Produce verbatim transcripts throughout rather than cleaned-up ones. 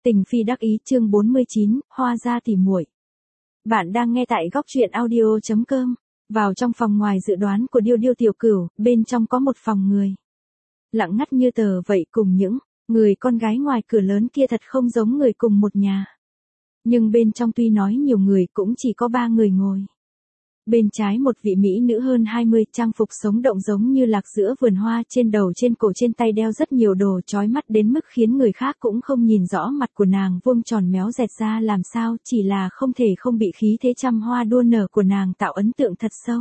Tình phi đắc ý chương bốn mươi chín, hoa ra tỉ muội. Bạn đang nghe tại góc truyện audio chấm com. Vào trong phòng ngoài dự đoán của Điêu Điêu tiểu cửu, bên trong có một phòng người. Lặng ngắt như tờ vậy, cùng những người con gái ngoài cửa lớn kia thật không giống người cùng một nhà. Nhưng bên trong tuy nói nhiều người cũng chỉ có ba người ngồi. Bên trái một vị mỹ nữ hơn hai mươi, trang phục sống động giống như lạc giữa vườn hoa, trên đầu trên cổ trên tay đeo rất nhiều đồ chói mắt đến mức khiến người khác cũng không nhìn rõ mặt của nàng vuông tròn méo dẹt ra làm sao, chỉ là không thể không bị khí thế trăm hoa đua nở của nàng tạo ấn tượng thật sâu.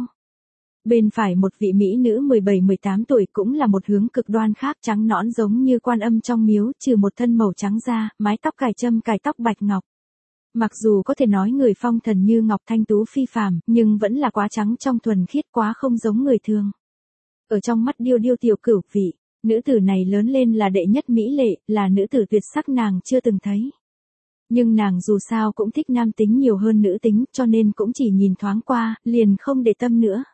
Bên phải một vị mỹ nữ mười bảy mười tám tuổi cũng là một hướng cực đoan khác, trắng nõn giống như quan âm trong miếu, trừ một thân màu trắng da, mái tóc cài châm cài tóc bạch ngọc. Mặc dù có thể nói người phong thần như ngọc thanh tú phi phàm, nhưng vẫn là quá trắng trong thuần khiết, quá không giống người thường. Ở trong mắt Điêu Điêu tiểu cửu, vị nữ tử này lớn lên là đệ nhất mỹ lệ, là nữ tử tuyệt sắc nàng chưa từng thấy. Nhưng nàng dù sao cũng thích nam tính nhiều hơn nữ tính, cho nên cũng chỉ nhìn thoáng qua, liền không để tâm nữa.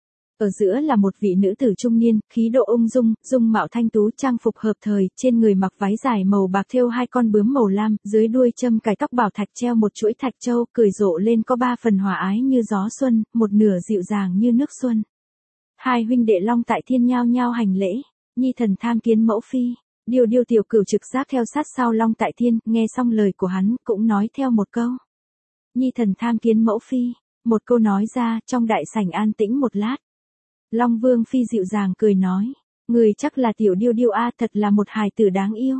Ở giữa là một vị nữ tử trung niên, khí độ ung dung, dung mạo thanh tú, trang phục hợp thời, trên người mặc váy dài màu bạc thêu hai con bướm màu lam, dưới đuôi châm cài tóc bảo thạch treo một chuỗi thạch châu, cười rộ lên có ba phần hòa ái như gió xuân, một nửa dịu dàng như nước xuân. Hai huynh đệ Long Tại Thiên nhao nhao hành lễ, nhi thần tham kiến mẫu phi. Điêu Điêu tiểu cửu trực giác theo sát sau Long Tại Thiên, nghe xong lời của hắn, cũng nói theo một câu. Nhi thần tham kiến mẫu phi. Một câu nói ra, trong đại sảnh an tĩnh một lát. Long Vương phi dịu dàng cười nói, người chắc là tiểu Điêu Điêu a, thật là một hài tử đáng yêu.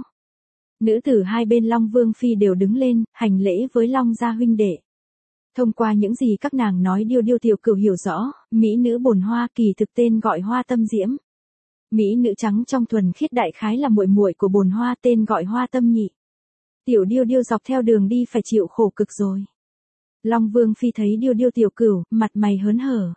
Nữ tử hai bên Long Vương phi đều đứng lên, hành lễ với Long gia huynh đệ. Thông qua những gì các nàng nói, Điêu Điêu tiểu cửu hiểu rõ, mỹ nữ bồn hoa kỳ thực tên gọi Hoa Tâm Diễm. Mỹ nữ trắng trong thuần khiết đại khái là muội muội của bồn hoa, tên gọi Hoa Tâm Nhị. Tiểu Điêu Điêu dọc theo đường đi phải chịu khổ cực rồi. Long Vương phi thấy Điêu Điêu tiểu cửu, mặt mày hớn hở.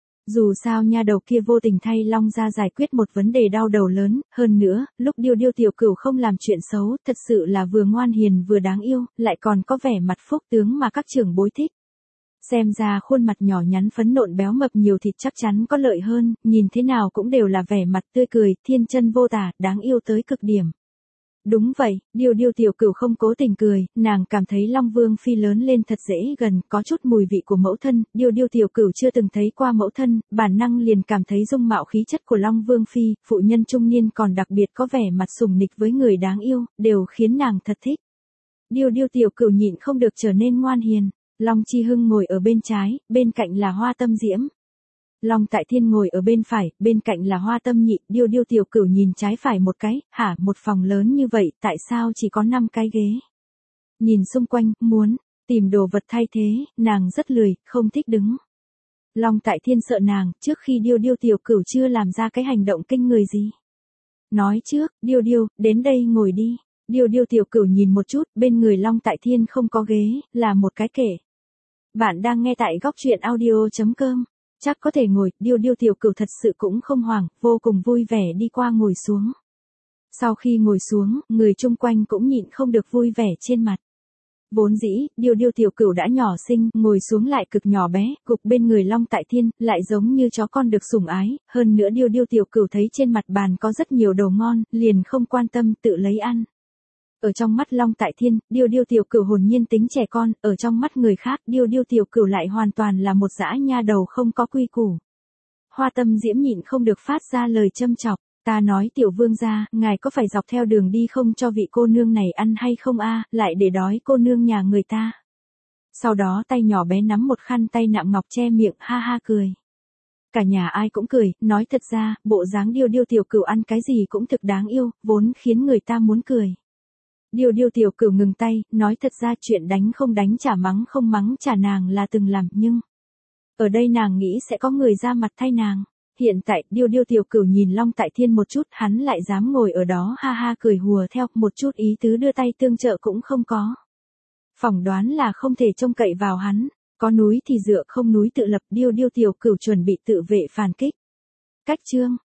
Dù sao nha đầu kia vô tình thay Long gia giải quyết một vấn đề đau đầu lớn, hơn nữa, lúc Điêu Điêu tiểu cửu không làm chuyện xấu, thật sự là vừa ngoan hiền vừa đáng yêu, lại còn có vẻ mặt phúc tướng mà các trưởng bối thích. Xem ra khuôn mặt nhỏ nhắn phấn nộn béo mập nhiều thịt chắc chắn có lợi hơn, nhìn thế nào cũng đều là vẻ mặt tươi cười, thiên chân vô tả, đáng yêu tới cực điểm. Đúng vậy, Điêu Điêu tiểu cửu không cố tình cười, nàng cảm thấy Long Vương phi lớn lên thật dễ gần, có chút mùi vị của mẫu thân, Điêu Điêu tiểu cửu chưa từng thấy qua mẫu thân, bản năng liền cảm thấy dung mạo khí chất của Long Vương phi, phụ nhân trung niên còn đặc biệt có vẻ mặt sùng nịch với người đáng yêu, đều khiến nàng thật thích. Điêu Điêu tiểu cửu nhịn không được trở nên ngoan hiền. Long Chi Hưng ngồi ở bên trái, bên cạnh là Hoa Tâm Diễm. Long Tại Thiên ngồi ở bên phải, bên cạnh là Hoa Tâm Nhị. Điêu Điêu tiểu cửu nhìn trái phải một cái, hả, một phòng lớn như vậy, tại sao chỉ có năm cái ghế? Nhìn xung quanh, muốn tìm đồ vật thay thế, nàng rất lười, không thích đứng. Long Tại Thiên sợ nàng, trước khi Điêu Điêu tiểu cửu chưa làm ra cái hành động kinh người gì. Nói trước, Điêu Điêu, đến đây ngồi đi. Điêu Điêu tiểu cửu nhìn một chút, bên người Long Tại Thiên không có ghế, là một cái kệ. Bạn đang nghe tại góc truyện audio chấm com. Chắc có thể ngồi, Điêu Điêu tiểu cửu thật sự cũng không hoảng, vô cùng vui vẻ đi qua ngồi xuống. Sau khi ngồi xuống, người chung quanh cũng nhịn không được vui vẻ trên mặt. Vốn dĩ, Điêu Điêu tiểu cửu đã nhỏ xinh, ngồi xuống lại cực nhỏ bé, gục bên người Long Tại Thiên, lại giống như chó con được sủng ái, hơn nữa Điêu Điêu tiểu cửu thấy trên mặt bàn có rất nhiều đồ ngon, liền không quan tâm tự lấy ăn. Ở trong mắt Long Tại Thiên, Điêu Điêu tiểu cửu hồn nhiên tính trẻ con, ở trong mắt người khác, Điêu Điêu tiểu cửu lại hoàn toàn là một dã nha đầu không có quy củ. Hoa Tâm Diễm nhịn không được phát ra lời châm chọc, ta nói tiểu vương gia, ngài có phải dọc theo đường đi không cho vị cô nương này ăn hay không a, lại để đói cô nương nhà người ta. Sau đó tay nhỏ bé nắm một khăn tay nạm ngọc che miệng, ha ha cười. Cả nhà ai cũng cười, nói thật ra, bộ dáng Điêu Điêu tiểu cửu ăn cái gì cũng thực đáng yêu, vốn khiến người ta muốn cười. Điêu Điêu tiểu cửu ngừng tay, nói thật ra chuyện đánh không đánh trả mắng không mắng trả nàng là từng làm, nhưng ở đây nàng nghĩ sẽ có người ra mặt thay nàng. Hiện tại, Điêu Điêu tiểu cửu nhìn Long Tại Thiên một chút, hắn lại dám ngồi ở đó ha ha cười hùa theo, một chút ý tứ đưa tay tương trợ cũng không có. Phỏng đoán là không thể trông cậy vào hắn, có núi thì dựa không núi tự lập, Điêu Điêu tiểu cửu chuẩn bị tự vệ phản kích. Cách chương